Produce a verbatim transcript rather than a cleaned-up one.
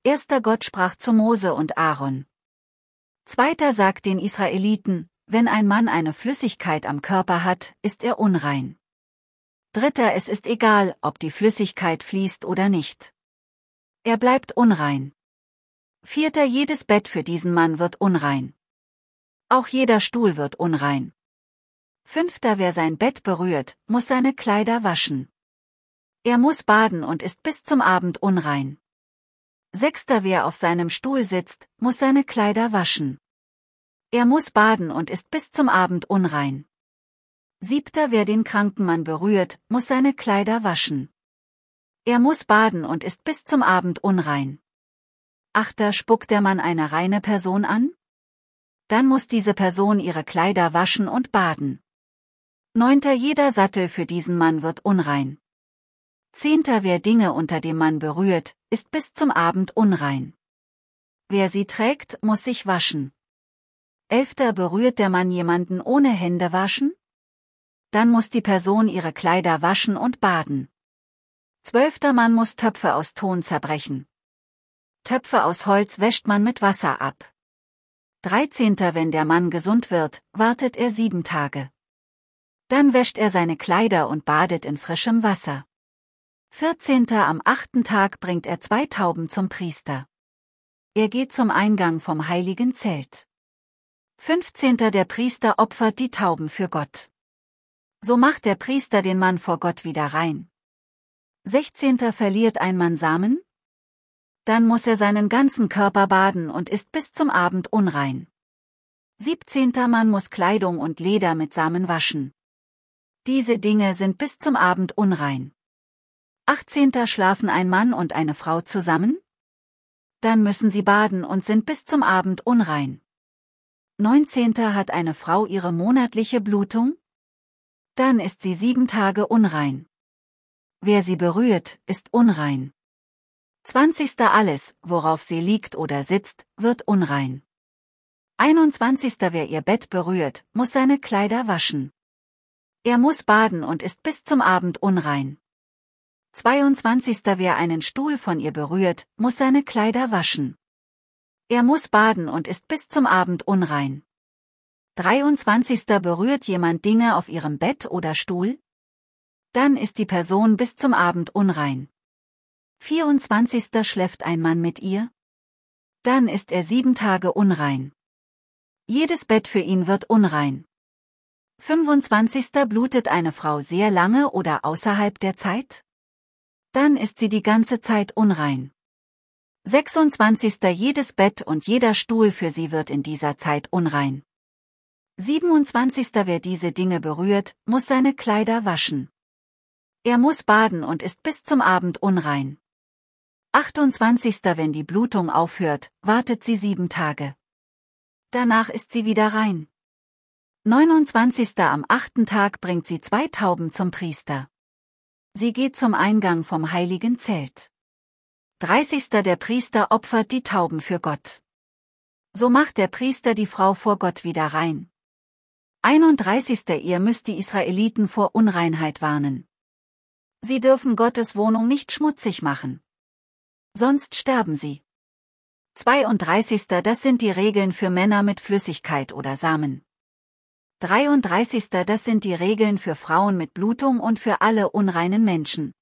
Erster Gott sprach zu Mose und Aaron. Zweiter sagt den Israeliten, wenn ein Mann eine Flüssigkeit am Körper hat, ist er unrein. Dritter, es ist egal, ob die Flüssigkeit fließt oder nicht. Er bleibt unrein. Vierter, jedes Bett für diesen Mann wird unrein. Auch jeder Stuhl wird unrein. Fünfter, wer sein Bett berührt, muss seine Kleider waschen. Er muss baden und ist bis zum Abend unrein. Sechster, wer auf seinem Stuhl sitzt, muss seine Kleider waschen. Er muss baden und ist bis zum Abend unrein. Siebter, wer den kranken Mann berührt, muss seine Kleider waschen. Er muss baden und ist bis zum Abend unrein. Achter, spuckt der Mann eine reine Person an? Dann muss diese Person ihre Kleider waschen und baden. Neunter, jeder Sattel für diesen Mann wird unrein. Zehnter, wer Dinge unter dem Mann berührt, ist bis zum Abend unrein. Wer sie trägt, muss sich waschen. Elfter, berührt der Mann jemanden ohne Hände waschen? Dann muss die Person ihre Kleider waschen und baden. Zwölfter, Mann muss Töpfe aus Ton zerbrechen. Töpfe aus Holz wäscht man mit Wasser ab. Dreizehnter, wenn der Mann gesund wird, wartet er sieben Tage. Dann wäscht er seine Kleider und badet in frischem Wasser. Vierzehnter, am achten Tag bringt er zwei Tauben zum Priester. Er geht zum Eingang vom heiligen Zelt. Fünfzehnter, der Priester opfert die Tauben für Gott. So macht der Priester den Mann vor Gott wieder rein. Sechzehnter, verliert ein Mann Samen? Dann muss er seinen ganzen Körper baden und ist bis zum Abend unrein. Siebzehnter, Mann muss Kleidung und Leder mit Samen waschen. Diese Dinge sind bis zum Abend unrein. Achtzehnter, schlafen ein Mann und eine Frau zusammen? Dann müssen sie baden und sind bis zum Abend unrein. Neunzehnter, hat eine Frau ihre monatliche Blutung? Dann ist sie sieben Tage unrein. Wer sie berührt, ist unrein. Zwanzigster, alles, worauf sie liegt oder sitzt, wird unrein. Einundzwanzigster, wer ihr Bett berührt, muss seine Kleider waschen. Er muss baden und ist bis zum Abend unrein. Zweiundzwanzigster, wer einen Stuhl von ihr berührt, muss seine Kleider waschen. Er muss baden und ist bis zum Abend unrein. Dreiundzwanzigster, berührt jemand Dinge auf ihrem Bett oder Stuhl? Dann ist die Person bis zum Abend unrein. Vierundzwanzigster, schläft ein Mann mit ihr? Dann ist er sieben Tage unrein. Jedes Bett für ihn wird unrein. Fünfundzwanzigster, blutet eine Frau sehr lange oder außerhalb der Zeit? Dann ist sie die ganze Zeit unrein. sechsundzwanzigster, jedes Bett und jeder Stuhl für sie wird in dieser Zeit unrein. siebenundzwanzigster, wer diese Dinge berührt, muss seine Kleider waschen. Er muss baden und ist bis zum Abend unrein. achtundzwanzigster, wenn die Blutung aufhört, wartet sie sieben Tage. Danach ist sie wieder rein. neunundzwanzigster, am achten Tag bringt sie zwei Tauben zum Priester. Sie geht zum Eingang vom heiligen Zelt. dreißigster, der Priester opfert die Tauben für Gott. So macht der Priester die Frau vor Gott wieder rein. einunddreißigster, ihr müsst die Israeliten vor Unreinheit warnen. Sie dürfen Gottes Wohnung nicht schmutzig machen. Sonst sterben sie. zweiunddreißigster, das sind die Regeln für Männer mit Flüssigkeit oder Samen. dreiunddreißigster, das sind die Regeln für Frauen mit Blutung und für alle unreinen Menschen.